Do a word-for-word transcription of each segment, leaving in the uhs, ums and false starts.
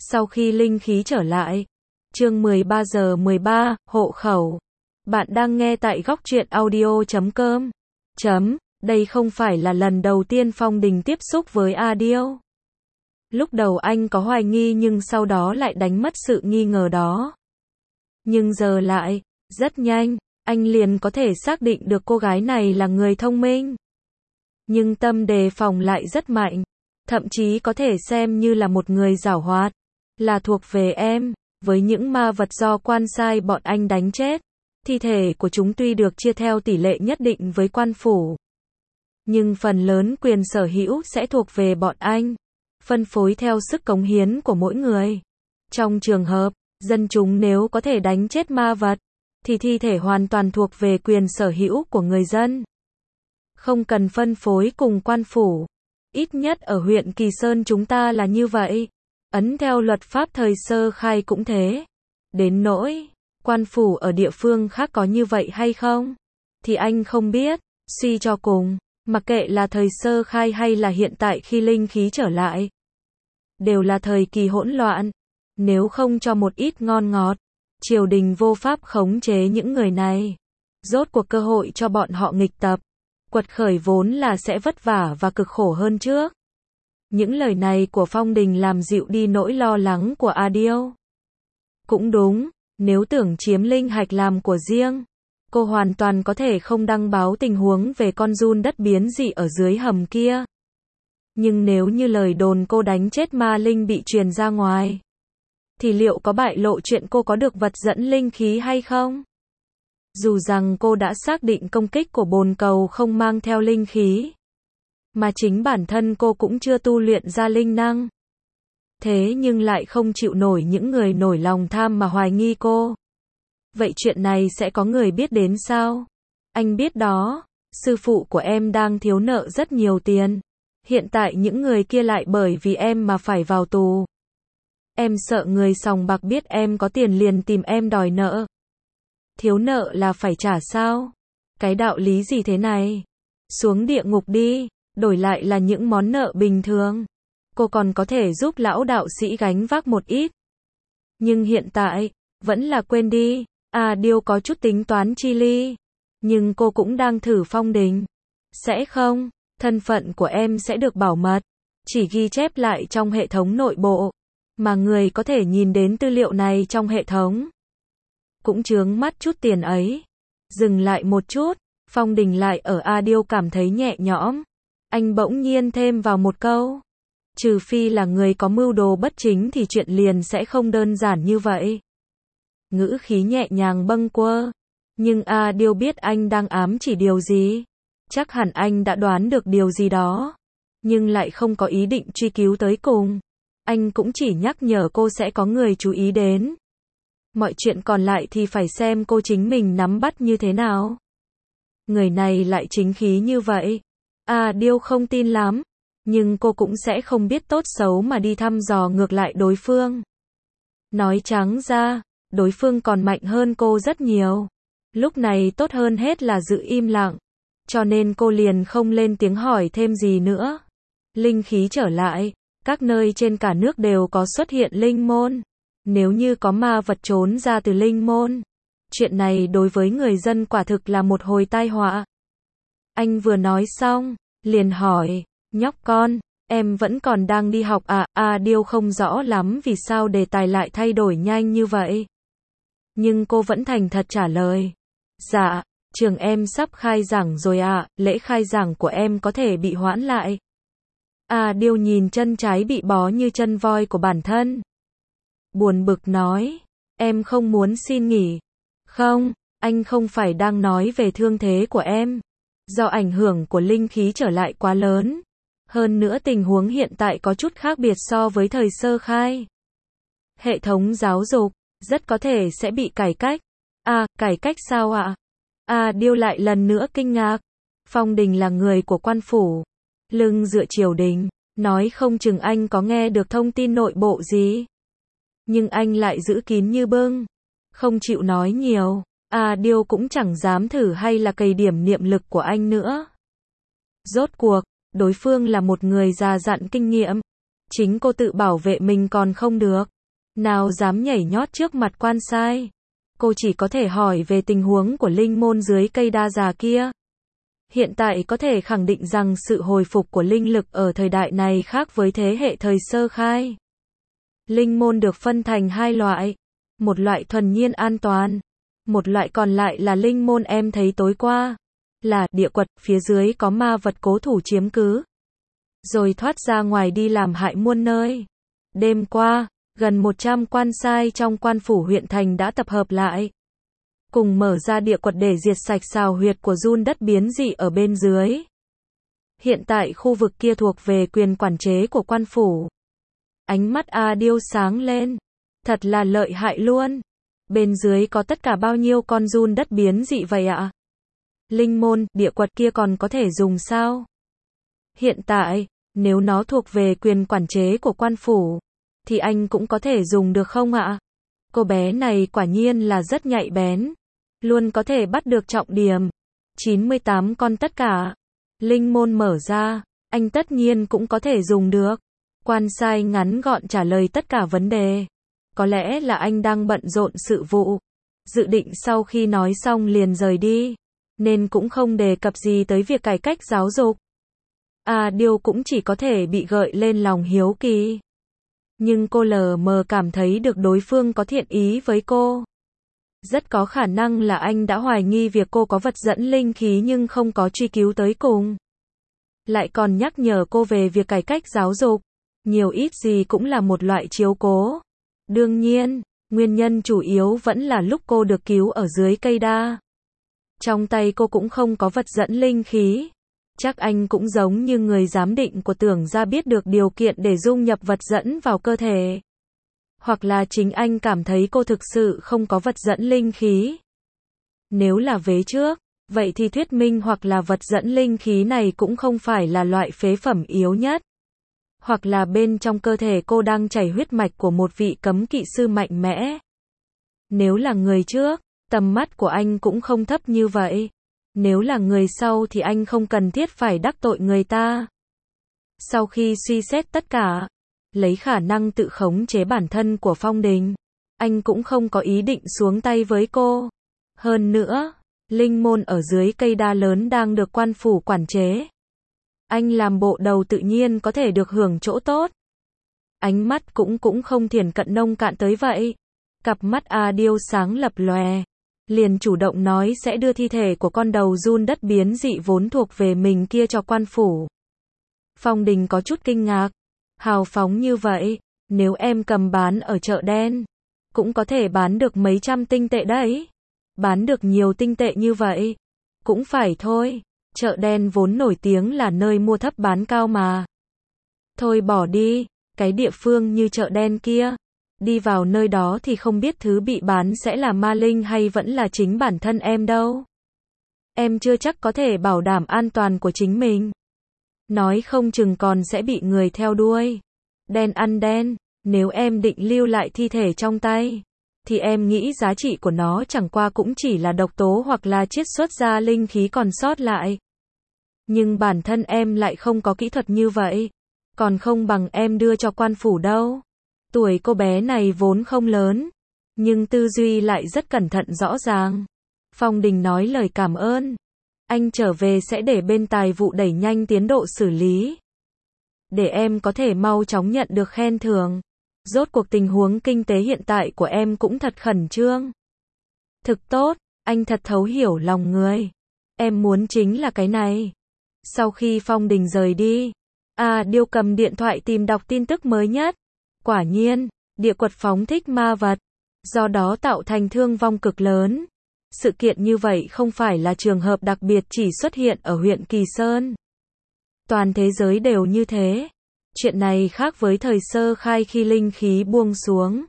Sau khi linh khí trở lại. Chương mười ba giờ mười ba, hộ khẩu. Bạn đang nghe tại góc truyện audio chấm com. Chấm, đây không phải là lần đầu tiên Phong Đình tiếp xúc với A Điêu. Lúc đầu anh có hoài nghi nhưng sau đó lại đánh mất sự nghi ngờ đó. Nhưng giờ lại, rất nhanh, anh liền có thể xác định được cô gái này là người thông minh. Nhưng tâm đề phòng lại rất mạnh, thậm chí có thể xem như là một người giảo hoạt, là thuộc về em. Với những ma vật do quan sai bọn anh đánh chết, thi thể của chúng tuy được chia theo tỷ lệ nhất định với quan phủ, nhưng phần lớn quyền sở hữu sẽ thuộc về bọn anh, phân phối theo sức cống hiến của mỗi người. Trong trường hợp, dân chúng nếu có thể đánh chết ma vật, thì thi thể hoàn toàn thuộc về quyền sở hữu của người dân. Không cần phân phối cùng quan phủ. Ít nhất ở huyện Kỳ Sơn chúng ta là như vậy. Ấn theo luật pháp thời sơ khai cũng thế. Đến nỗi, quan phủ ở địa phương khác có như vậy hay không? Thì anh không biết. Suy cho cùng, mặc kệ là thời sơ khai hay là hiện tại khi linh khí trở lại, đều là thời kỳ hỗn loạn. Nếu không cho một ít ngon ngọt, triều đình vô pháp khống chế những người này. Rốt cuộc cơ hội cho bọn họ nghịch tập, quật khởi vốn là sẽ vất vả và cực khổ hơn trước. Những lời này của Phong Đình làm dịu đi nỗi lo lắng của A Điêu. Cũng đúng, nếu tưởng chiếm linh hạch làm của riêng, cô hoàn toàn có thể không đăng báo tình huống về con giun đất biến dị ở dưới hầm kia. Nhưng nếu như lời đồn cô đánh chết ma linh bị truyền ra ngoài, thì liệu có bại lộ chuyện cô có được vật dẫn linh khí hay không? Dù rằng cô đã xác định công kích của bồn cầu không mang theo linh khí, mà chính bản thân cô cũng chưa tu luyện ra linh năng. Thế nhưng lại không chịu nổi những người nổi lòng tham mà hoài nghi cô. Vậy chuyện này sẽ có người biết đến sao? Anh biết đó, sư phụ của em đang thiếu nợ rất nhiều tiền. Hiện tại những người kia lại bởi vì em mà phải vào tù. Em sợ người sòng bạc biết em có tiền liền tìm em đòi nợ. Thiếu nợ là phải trả sao? Cái đạo lý gì thế này? Xuống địa ngục đi, đổi lại là những món nợ bình thường. Cô còn có thể giúp lão đạo sĩ gánh vác một ít. Nhưng hiện tại, vẫn là quên đi. A Điêu có chút tính toán chi ly. Nhưng cô cũng đang thử Phong Đình. Sẽ không, thân phận của em sẽ được bảo mật. Chỉ ghi chép lại trong hệ thống nội bộ. Mà người có thể nhìn đến tư liệu này trong hệ thống cũng chướng mắt chút tiền ấy. Dừng lại một chút, Phong Đình lại ở A Điêu cảm thấy nhẹ nhõm. Anh bỗng nhiên thêm vào một câu. Trừ phi là người có mưu đồ bất chính thì chuyện liền sẽ không đơn giản như vậy. Ngữ khí nhẹ nhàng bâng quơ. Nhưng A Điêu biết anh đang ám chỉ điều gì. Chắc hẳn anh đã đoán được điều gì đó. Nhưng lại không có ý định truy cứu tới cùng. Anh cũng chỉ nhắc nhở cô sẽ có người chú ý đến. Mọi chuyện còn lại thì phải xem cô chính mình nắm bắt như thế nào. Người này lại chính khí như vậy. A Điêu không tin lắm. Nhưng cô cũng sẽ không biết tốt xấu mà đi thăm dò ngược lại đối phương. Nói trắng ra, đối phương còn mạnh hơn cô rất nhiều. Lúc này tốt hơn hết là giữ im lặng. Cho nên cô liền không lên tiếng hỏi thêm gì nữa. Linh khí trở lại. Các nơi trên cả nước đều có xuất hiện linh môn. Nếu như có ma vật trốn ra từ linh môn, chuyện này đối với người dân quả thực là một hồi tai họa. Anh vừa nói xong, liền hỏi, nhóc con, em vẫn còn đang đi học à? A Điêu không rõ lắm vì sao đề tài lại thay đổi nhanh như vậy. Nhưng cô vẫn thành thật trả lời. Dạ, trường em sắp khai giảng rồi ạ, lễ khai giảng của em có thể bị hoãn lại. A Điêu nhìn chân trái bị bó như chân voi của bản thân. Buồn bực nói, em không muốn xin nghỉ. Không, anh không phải đang nói về thương thế của em. Do ảnh hưởng của linh khí trở lại quá lớn. Hơn nữa tình huống hiện tại có chút khác biệt so với thời sơ khai. Hệ thống giáo dục, rất có thể sẽ bị cải cách. À, cải cách sao ạ? À, Điêu lại lần nữa kinh ngạc. Phong Đình là người của quan phủ. Lưng dựa triều đình, nói không chừng anh có nghe được thông tin nội bộ gì. Nhưng anh lại giữ kín như bưng, không chịu nói nhiều. A Điêu cũng chẳng dám thử hay là cày điểm niệm lực của anh nữa. Rốt cuộc, đối phương là một người già dặn kinh nghiệm. Chính cô tự bảo vệ mình còn không được. Nào dám nhảy nhót trước mặt quan sai. Cô chỉ có thể hỏi về tình huống của linh môn dưới cây đa già kia. Hiện tại có thể khẳng định rằng sự hồi phục của linh lực ở thời đại này khác với thế hệ thời sơ khai. Linh môn được phân thành hai loại. Một loại thuần nhiên an toàn. Một loại còn lại là linh môn em thấy tối qua. Là địa quật, phía dưới có ma vật cố thủ chiếm cứ. Rồi thoát ra ngoài đi làm hại muôn nơi. Đêm qua, gần một trăm quan sai trong quan phủ huyện thành đã tập hợp lại. Cùng mở ra địa quật để diệt sạch xào huyệt của giun đất biến dị ở bên dưới. Hiện tại khu vực kia thuộc về quyền quản chế của quan phủ. Ánh mắt A Điêu sáng lên. Thật là lợi hại luôn. Bên dưới có tất cả bao nhiêu con giun đất biến dị vậy ạ? Linh môn, địa quật kia còn có thể dùng sao? Hiện tại, nếu nó thuộc về quyền quản chế của quan phủ, thì anh cũng có thể dùng được không ạ? Cô bé này quả nhiên là rất nhạy bén. Luôn có thể bắt được trọng điểm. chín mươi tám con tất cả. Linh môn mở ra, anh tất nhiên cũng có thể dùng được. Quan sai ngắn gọn trả lời tất cả vấn đề. Có lẽ là anh đang bận rộn sự vụ. Dự định sau khi nói xong liền rời đi. Nên cũng không đề cập gì tới việc cải cách giáo dục. À Điêu cũng chỉ có thể bị gợi lên lòng hiếu kỳ. Nhưng cô lờ mờ cảm thấy được đối phương có thiện ý với cô. Rất có khả năng là anh đã hoài nghi việc cô có vật dẫn linh khí nhưng không có truy cứu tới cùng. Lại còn nhắc nhở cô về việc cải cách giáo dục. Nhiều ít gì cũng là một loại chiếu cố. Đương nhiên, nguyên nhân chủ yếu vẫn là lúc cô được cứu ở dưới cây đa. Trong tay cô cũng không có vật dẫn linh khí. Chắc anh cũng giống như người giám định của Tưởng Gia biết được điều kiện để dung nhập vật dẫn vào cơ thể. Hoặc là chính anh cảm thấy cô thực sự không có vật dẫn linh khí. Nếu là vế trước, vậy thì thuyết minh hoặc là vật dẫn linh khí này cũng không phải là loại phế phẩm yếu nhất. Hoặc là bên trong cơ thể cô đang chảy huyết mạch của một vị cấm kỵ sư mạnh mẽ. Nếu là người trước, tầm mắt của anh cũng không thấp như vậy. Nếu là người sau thì anh không cần thiết phải đắc tội người ta. Sau khi suy xét tất cả, lấy khả năng tự khống chế bản thân của Phong Đình, anh cũng không có ý định xuống tay với cô. Hơn nữa, linh môn ở dưới cây đa lớn đang được quan phủ quản chế. Anh làm bộ đầu tự nhiên có thể được hưởng chỗ tốt. Ánh mắt cũng cũng không thiển cận nông cạn tới vậy. Cặp mắt A Điêu sáng lập lòe. Liền chủ động nói sẽ đưa thi thể của con đầu giun đất biến dị vốn thuộc về mình kia cho quan phủ. Phong Đình có chút kinh ngạc. Hào phóng như vậy, nếu em cầm bán ở chợ đen, cũng có thể bán được mấy trăm tinh tệ đấy. Bán được nhiều tinh tệ như vậy, cũng phải thôi. Chợ đen vốn nổi tiếng là nơi mua thấp bán cao mà. Thôi bỏ đi, cái địa phương như chợ đen kia. Đi vào nơi đó thì không biết thứ bị bán sẽ là ma linh hay vẫn là chính bản thân em đâu. Em chưa chắc có thể bảo đảm an toàn của chính mình. Nói không chừng còn sẽ bị người theo đuôi. Đen ăn đen, nếu em định lưu lại thi thể trong tay, thì em nghĩ giá trị của nó chẳng qua cũng chỉ là độc tố hoặc là chiết xuất ra linh khí còn sót lại. Nhưng bản thân em lại không có kỹ thuật như vậy. Còn không bằng em đưa cho quan phủ đâu. Tuổi cô bé này vốn không lớn, nhưng tư duy lại rất cẩn thận rõ ràng. Phong Đình nói lời cảm ơn. Anh trở về sẽ để bên tài vụ đẩy nhanh tiến độ xử lý. Để em có thể mau chóng nhận được khen thưởng. Rốt cuộc tình huống kinh tế hiện tại của em cũng thật khẩn trương. Thực tốt, anh thật thấu hiểu lòng người. Em muốn chính là cái này. Sau khi Phong Đình rời đi, A Điêu cầm điện thoại tìm đọc tin tức mới nhất. Quả nhiên, địa quật phóng thích ma vật, do đó tạo thành thương vong cực lớn. Sự kiện như vậy không phải là trường hợp đặc biệt chỉ xuất hiện ở huyện Kỳ Sơn. Toàn thế giới đều như thế. Chuyện này khác với thời sơ khai khi linh khí buông xuống.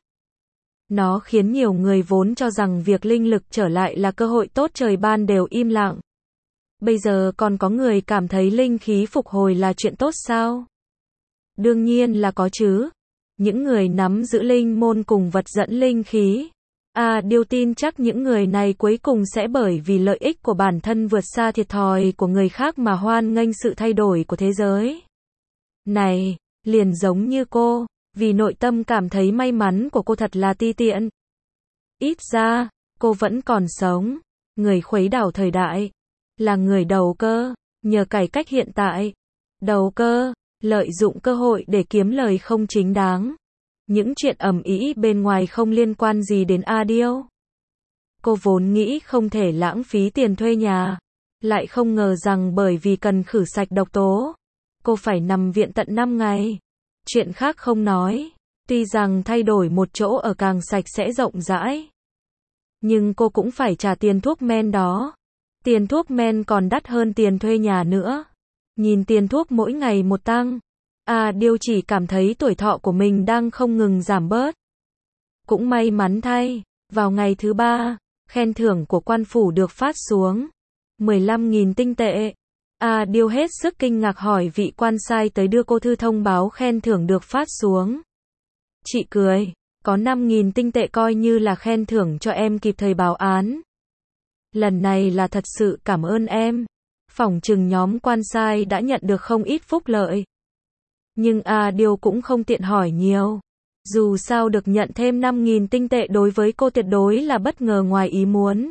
Nó khiến nhiều người vốn cho rằng việc linh lực trở lại là cơ hội tốt trời ban đều im lặng. Bây giờ còn có người cảm thấy linh khí phục hồi là chuyện tốt sao? Đương nhiên là có chứ. Những người nắm giữ linh môn cùng vật dẫn linh khí. À, Điêu tin chắc những người này cuối cùng sẽ bởi vì lợi ích của bản thân vượt xa thiệt thòi của người khác mà hoan nghênh sự thay đổi của thế giới. Này, liền giống như cô, vì nội tâm cảm thấy may mắn của cô thật là ti tiện. Ít ra, cô vẫn còn sống. Người khuấy đảo thời đại, là người đầu cơ, nhờ cải cách hiện tại. Đầu cơ, lợi dụng cơ hội để kiếm lời không chính đáng. Những chuyện ầm ĩ bên ngoài không liên quan gì đến A Điêu. Cô vốn nghĩ không thể lãng phí tiền thuê nhà, lại không ngờ rằng bởi vì cần khử sạch độc tố, cô phải nằm viện tận năm ngày. Chuyện khác không nói, tuy rằng thay đổi một chỗ ở càng sạch sẽ rộng rãi, nhưng cô cũng phải trả tiền thuốc men đó. Tiền thuốc men còn đắt hơn tiền thuê nhà nữa. Nhìn tiền thuốc mỗi ngày một tăng, A Điêu chỉ cảm thấy tuổi thọ của mình đang không ngừng giảm bớt. Cũng may mắn thay, vào ngày thứ ba, khen thưởng của quan phủ được phát xuống. mười lăm nghìn tinh tệ. A Điêu hết sức kinh ngạc hỏi vị quan sai tới đưa cô thư thông báo khen thưởng được phát xuống. Chị cười, có năm nghìn tinh tệ coi như là khen thưởng cho em kịp thời báo án. Lần này là thật sự cảm ơn em. Phỏng chừng nhóm quan sai đã nhận được không ít phúc lợi. Nhưng A Điêu cũng không tiện hỏi nhiều. Dù sao được nhận thêm năm nghìn tinh tệ đối với cô tuyệt đối là bất ngờ ngoài ý muốn.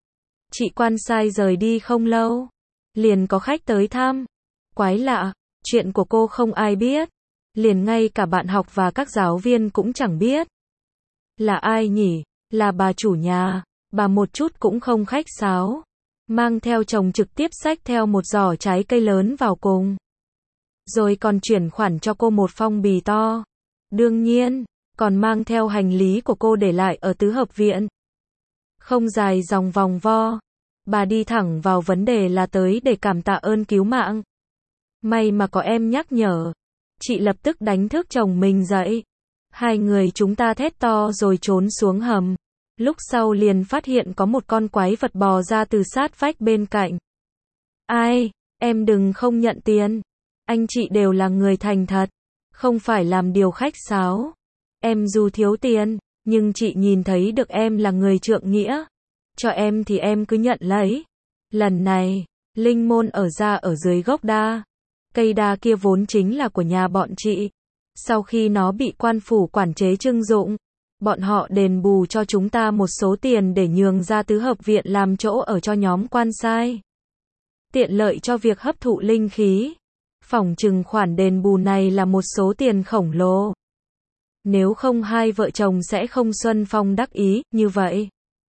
Chị quan sai rời đi không lâu, liền có khách tới thăm. Quái lạ, chuyện của cô không ai biết. Liền ngay cả bạn học và các giáo viên cũng chẳng biết. Là ai nhỉ? Là bà chủ nhà. Bà một chút cũng không khách sáo. Mang theo chồng trực tiếp xách theo một giỏ trái cây lớn vào cùng. Rồi còn chuyển khoản cho cô một phong bì to. Đương nhiên, còn mang theo hành lý của cô để lại ở tứ hợp viện. Không dài dòng vòng vo. Bà đi thẳng vào vấn đề là tới để cảm tạ ơn cứu mạng. May mà có em nhắc nhở. Chị lập tức đánh thức chồng mình dậy. Hai người chúng ta thét to rồi trốn xuống hầm. Lúc sau liền phát hiện có một con quái vật bò ra từ sát vách bên cạnh. Ai, em đừng không nhận tiền. Anh chị đều là người thành thật. Không phải làm điều khách sáo. Em dù thiếu tiền, nhưng chị nhìn thấy được em là người trượng nghĩa. Cho em thì em cứ nhận lấy. Lần này, linh môn ở ra ở dưới gốc đa. Cây đa kia vốn chính là của nhà bọn chị. Sau khi nó bị quan phủ quản chế trưng dụng, bọn họ đền bù cho chúng ta một số tiền để nhường ra tứ hợp viện làm chỗ ở cho nhóm quan sai. Tiện lợi cho việc hấp thụ linh khí. Phỏng chừng khoản đền bù này là một số tiền khổng lồ. Nếu không hai vợ chồng sẽ không xuân phong đắc ý như vậy.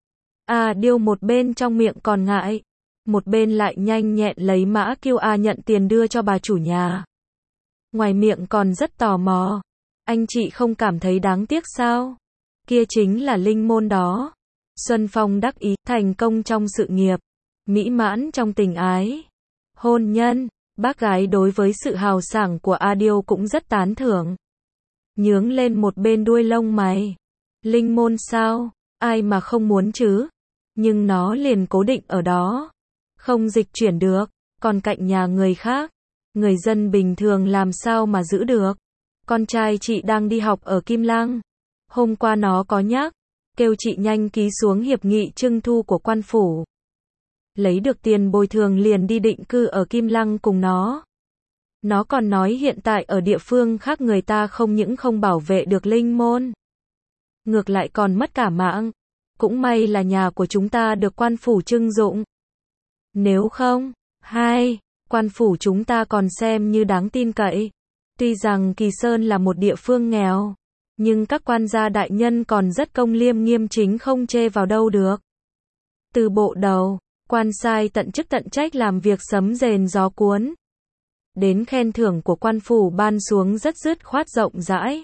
A Điêu một bên trong miệng còn ngại, một bên lại nhanh nhẹn lấy mã kêu A nhận tiền đưa cho bà chủ nhà. Ngoài miệng còn rất tò mò. Anh chị không cảm thấy đáng tiếc sao? Kia chính là linh môn đó. Xuân phong đắc ý, thành công trong sự nghiệp, mỹ mãn trong tình ái, hôn nhân. Bác gái đối với sự hào sảng của A Điêu cũng rất tán thưởng. Nhướng lên một bên đuôi lông mày. Linh môn sao? Ai mà không muốn chứ? Nhưng nó liền cố định ở đó. Không dịch chuyển được. Còn cạnh nhà người khác, người dân bình thường làm sao mà giữ được? Con trai chị đang đi học ở Kim Lăng. Hôm qua nó có nhắc, kêu chị nhanh ký xuống hiệp nghị trưng thu của quan phủ. Lấy được tiền bồi thường liền đi định cư ở Kim Lăng cùng nó. Nó còn nói hiện tại ở địa phương khác người ta không những không bảo vệ được linh môn, ngược lại còn mất cả mạng. Cũng may là nhà của chúng ta được quan phủ trưng dụng. Nếu không, hai, quan phủ chúng ta còn xem như đáng tin cậy. Tuy rằng Kỳ Sơn là một địa phương nghèo, nhưng các quan gia đại nhân còn rất công liêm nghiêm chính không chê vào đâu được. Từ bộ đầu, quan sai tận chức tận trách làm việc sấm rền gió cuốn. Đến khen thưởng của quan phủ ban xuống rất dứt khoát rộng rãi.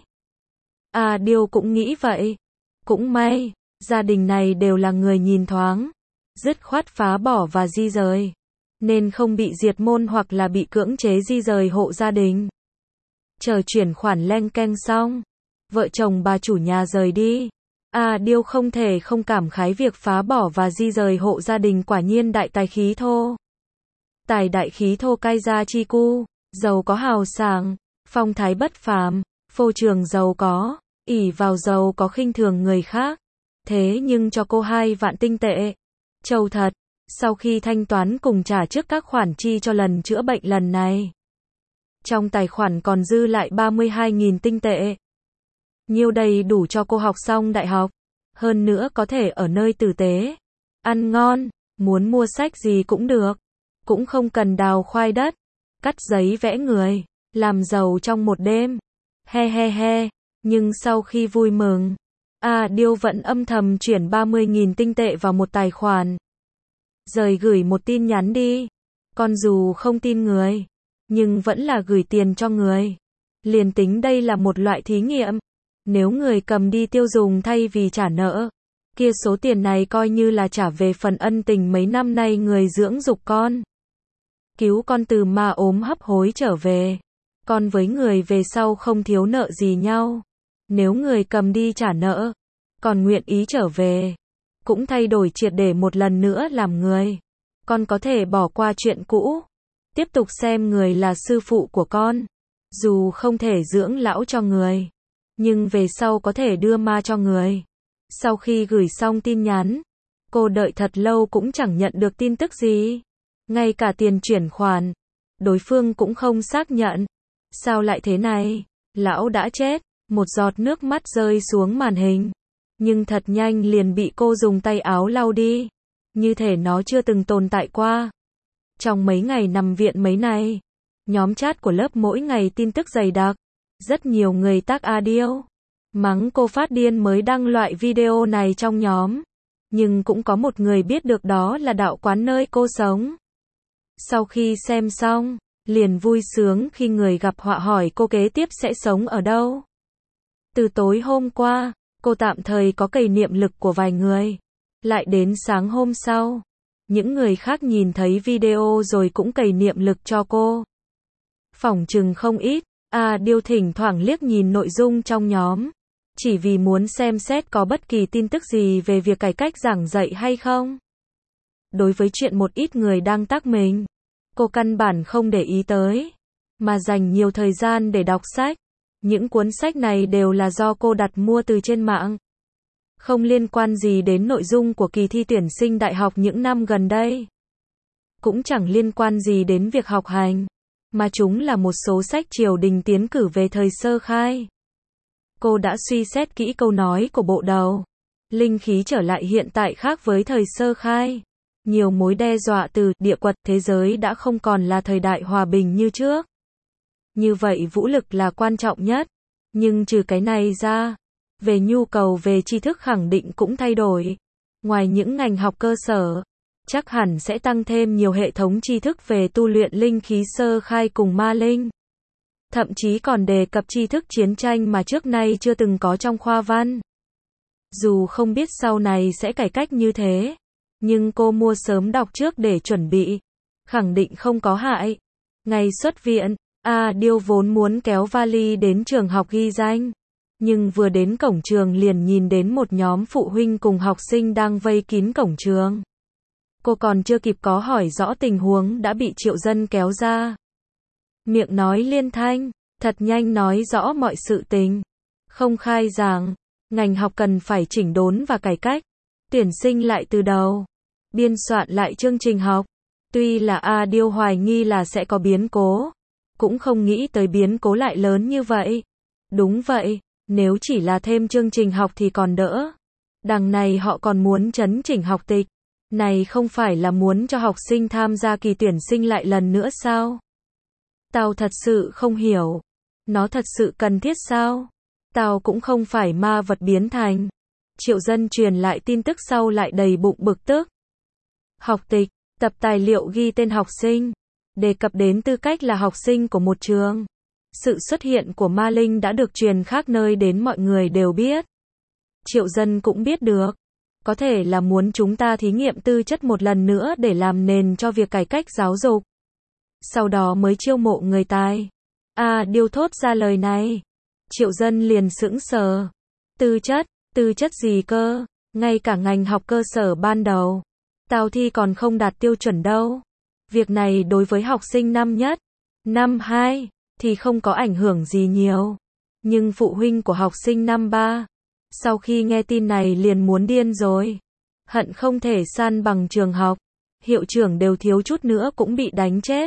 À Điêu cũng nghĩ vậy. Cũng may, gia đình này đều là người nhìn thoáng. Dứt khoát phá bỏ và di rời. Nên không bị diệt môn hoặc là bị cưỡng chế di rời hộ gia đình. Chờ chuyển khoản leng keng xong, vợ chồng bà chủ nhà rời đi. À Điêu không thể không cảm khái việc phá bỏ và di rời hộ gia đình quả nhiên đại tài khí thô. Tài đại khí thô cai gia chi cu, giàu có hào sảng, phong thái bất phàm, phô trường giàu có, ỷ vào giàu có khinh thường người khác. Thế nhưng cho cô hai vạn tinh tệ. Châu thật, sau khi thanh toán cùng trả trước các khoản chi cho lần chữa bệnh lần này. Trong tài khoản còn dư lại ba mươi hai nghìn tinh tệ. Nhiêu đầy đủ cho cô học xong đại học. Hơn nữa có thể ở nơi tử tế, ăn ngon, muốn mua sách gì cũng được. Cũng không cần đào khoai đất, cắt giấy vẽ người, làm giàu trong một đêm. He he he, nhưng sau khi vui mừng, A Điêu vẫn âm thầm chuyển ba mươi nghìn tinh tệ vào một tài khoản. Rời gửi một tin nhắn đi. Con dù không tin người, nhưng vẫn là gửi tiền cho người. Liền tính đây là một loại thí nghiệm. Nếu người cầm đi tiêu dùng thay vì trả nợ, kia số tiền này coi như là trả về phần ân tình mấy năm nay người dưỡng dục con. Cứu con từ ma ốm hấp hối trở về. Con với người về sau không thiếu nợ gì nhau. Nếu người cầm đi trả nợ, còn nguyện ý trở về, cũng thay đổi triệt để một lần nữa làm người. Con có thể bỏ qua chuyện cũ, tiếp tục xem người là sư phụ của con. Dù không thể dưỡng lão cho người, nhưng về sau có thể đưa ma cho người. Sau khi gửi xong tin nhắn, cô đợi thật lâu cũng chẳng nhận được tin tức gì. Ngay cả tiền chuyển khoản, đối phương cũng không xác nhận. Sao lại thế này? Lão đã chết. Một giọt nước mắt rơi xuống màn hình. Nhưng thật nhanh liền bị cô dùng tay áo lau đi. Như thể nó chưa từng tồn tại qua. Trong mấy ngày nằm viện mấy này, nhóm chat của lớp mỗi ngày tin tức dày đặc. Rất nhiều người tag A Điêu, mắng cô phát điên mới đăng loại video này trong nhóm. Nhưng cũng có một người biết được đó là đạo quán nơi cô sống. Sau khi xem xong, liền vui sướng khi người gặp họa hỏi cô kế tiếp sẽ sống ở đâu. Từ tối hôm qua, cô tạm thời có cày niệm lực của vài người. Lại đến sáng hôm sau, những người khác nhìn thấy video rồi cũng cày niệm lực cho cô. Phỏng chừng không ít. A Điêu thỉnh thoảng liếc nhìn nội dung trong nhóm, chỉ vì muốn xem xét có bất kỳ tin tức gì về việc cải cách giảng dạy hay không. Đối với chuyện một ít người đang tag mình, cô căn bản không để ý tới, mà dành nhiều thời gian để đọc sách. Những cuốn sách này đều là do cô đặt mua từ trên mạng. Không liên quan gì đến nội dung của kỳ thi tuyển sinh đại học những năm gần đây. Cũng chẳng liên quan gì đến việc học hành, mà chúng là một số sách triều đình tiến cử về thời sơ khai. Cô đã suy xét kỹ câu nói của bộ đầu. Linh khí trở lại hiện tại khác với thời sơ khai. Nhiều mối đe dọa từ địa quật, thế giới đã không còn là thời đại hòa bình như trước. Như vậy vũ lực là quan trọng nhất. Nhưng trừ cái này ra, về nhu cầu về tri thức khẳng định cũng thay đổi. Ngoài những ngành học cơ sở, chắc hẳn sẽ tăng thêm nhiều hệ thống tri thức về tu luyện linh khí sơ khai cùng ma linh. Thậm chí còn đề cập tri thức chiến tranh mà trước nay chưa từng có trong khoa văn. Dù không biết sau này sẽ cải cách như thế, nhưng cô mua sớm đọc trước để chuẩn bị. Khẳng định không có hại. Ngày xuất viện, A Điêu vốn muốn kéo vali đến trường học ghi danh. Nhưng vừa đến cổng trường liền nhìn đến một nhóm phụ huynh cùng học sinh đang vây kín cổng trường. Cô còn chưa kịp có hỏi rõ tình huống đã bị Triệu Dân kéo ra. Miệng nói liên thanh, thật nhanh nói rõ mọi sự tình. Không khai giảng, ngành học cần phải chỉnh đốn và cải cách. Tuyển sinh lại từ đầu. Biên soạn lại chương trình học. Tuy là A Điêu hoài nghi là sẽ có biến cố, cũng không nghĩ tới biến cố lại lớn như vậy. Đúng vậy, nếu chỉ là thêm chương trình học thì còn đỡ. Đằng này họ còn muốn chấn chỉnh học tịch. Này không phải là muốn cho học sinh tham gia kỳ tuyển sinh lại lần nữa sao? Tao thật sự không hiểu. Nó thật sự cần thiết sao? Tao cũng không phải ma vật biến thành. Triệu Dân truyền lại tin tức sau lại đầy bụng bực tức. Học tịch, tập tài liệu ghi tên học sinh, đề cập đến tư cách là học sinh của một trường. Sự xuất hiện của ma linh đã được truyền khác nơi đến mọi người đều biết. Triệu Dân cũng biết được. Có thể là muốn chúng ta thí nghiệm tư chất một lần nữa để làm nền cho việc cải cách giáo dục. Sau đó mới chiêu mộ người tài. À, Điêu thốt ra lời này. Triệu Dân liền sững sờ. Tư chất, tư chất gì cơ? Ngay cả ngành học cơ sở ban đầu, tao thi còn không đạt tiêu chuẩn đâu. Việc này đối với học sinh năm nhất, năm hai, thì không có ảnh hưởng gì nhiều. Nhưng phụ huynh của học sinh năm ba, sau khi nghe tin này liền muốn điên rồi. Hận không thể san bằng trường học. Hiệu trưởng đều thiếu chút nữa cũng bị đánh chết.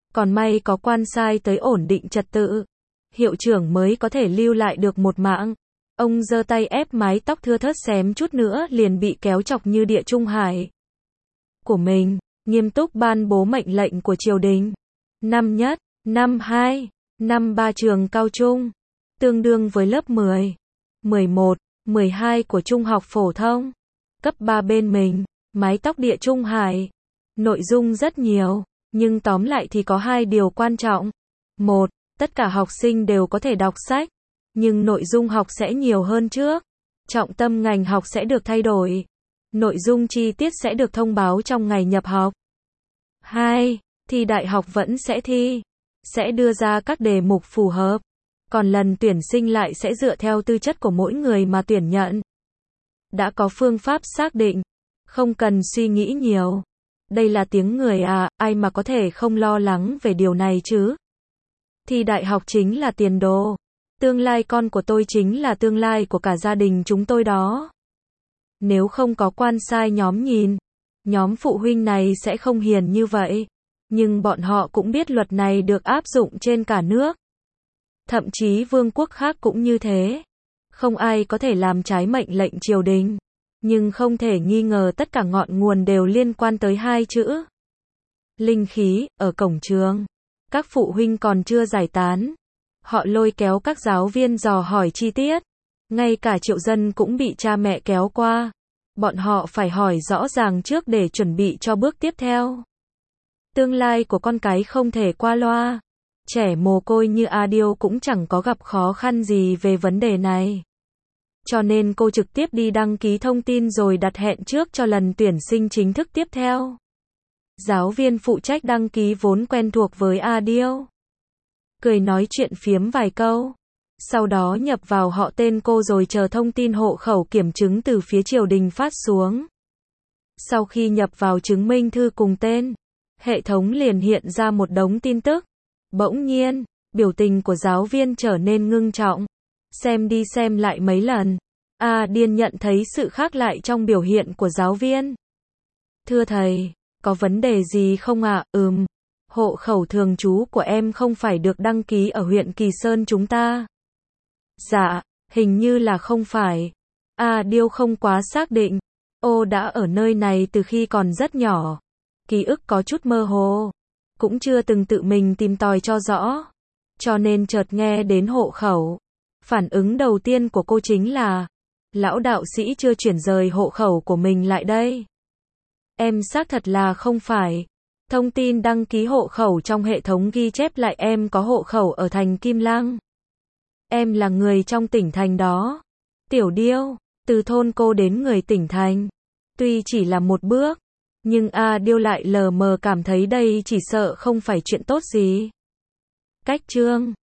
Còn may có quan sai tới ổn định trật tự. Hiệu trưởng mới có thể lưu lại được một mạng. Ông giơ tay ép mái tóc thưa thớt xém chút nữa liền bị kéo chọc như địa trung hải của mình, nghiêm túc ban bố mệnh lệnh của triều đình. Năm nhất, năm hai, năm ba trường cao trung, tương đương với lớp mười, mười một, mười hai của trung học phổ thông. Cấp ba bên mình, mái tóc địa trung hải. Nội dung rất nhiều, nhưng tóm lại thì có hai điều quan trọng. Một, tất cả học sinh đều có thể đọc sách, nhưng nội dung học sẽ nhiều hơn trước. Trọng tâm ngành học sẽ được thay đổi. Nội dung chi tiết sẽ được thông báo trong ngày nhập học. Hai, thi đại học vẫn sẽ thi, sẽ đưa ra các đề mục phù hợp. Còn lần tuyển sinh lại sẽ dựa theo tư chất của mỗi người mà tuyển nhận. Đã có phương pháp xác định, không cần suy nghĩ nhiều. Đây là tiếng người à, ai mà có thể không lo lắng về điều này chứ. Thi đại học chính là tiền đồ. Tương lai con của tôi chính là tương lai của cả gia đình chúng tôi đó. Nếu không có quan sai nhóm nhìn, nhóm phụ huynh này sẽ không hiền như vậy. Nhưng bọn họ cũng biết luật này được áp dụng trên cả nước. Thậm chí vương quốc khác cũng như thế. Không ai có thể làm trái mệnh lệnh triều đình. Nhưng không thể nghi ngờ tất cả ngọn nguồn đều liên quan tới hai chữ linh khí. Ở cổng trường, các phụ huynh còn chưa giải tán. Họ lôi kéo các giáo viên dò hỏi chi tiết. Ngay cả triệu dân cũng bị cha mẹ kéo qua. Bọn họ phải hỏi rõ ràng trước để chuẩn bị cho bước tiếp theo. Tương lai của con cái không thể qua loa. Trẻ mồ côi như Adil cũng chẳng có gặp khó khăn gì về vấn đề này. Cho nên cô trực tiếp đi đăng ký thông tin rồi đặt hẹn trước cho lần tuyển sinh chính thức tiếp theo. Giáo viên phụ trách đăng ký vốn quen thuộc với Adil. Cười nói chuyện phiếm vài câu. Sau đó nhập vào họ tên cô rồi chờ thông tin hộ khẩu kiểm chứng từ phía triều đình phát xuống. Sau khi nhập vào chứng minh thư cùng tên, hệ thống liền hiện ra một đống tin tức. Bỗng nhiên, biểu tình của giáo viên trở nên ngưng trọng. Xem đi xem lại mấy lần, A Điên nhận thấy sự khác lại trong biểu hiện của giáo viên. Thưa thầy, có vấn đề gì không ạ? À? Ừm, hộ khẩu thường trú của em không phải được đăng ký ở huyện Kỳ Sơn chúng ta. Dạ, hình như là không phải. A Điêu không quá xác định. Ô đã ở nơi này từ khi còn rất nhỏ. Ký ức có chút mơ hồ. Cũng chưa từng tự mình tìm tòi cho rõ. Cho nên chợt nghe đến hộ khẩu. Phản ứng đầu tiên của cô chính là, lão đạo sĩ chưa chuyển rời hộ khẩu của mình lại đây. Em xác thật là không phải. Thông tin đăng ký hộ khẩu trong hệ thống ghi chép lại em có hộ khẩu ở thành Kim Lăng. Em là người trong tỉnh thành đó. Tiểu Điêu, từ thôn cô đến người tỉnh thành. Tuy chỉ là một bước, nhưng A Điêu lại lờ mờ cảm thấy đây chỉ sợ không phải chuyện tốt gì. Cách chương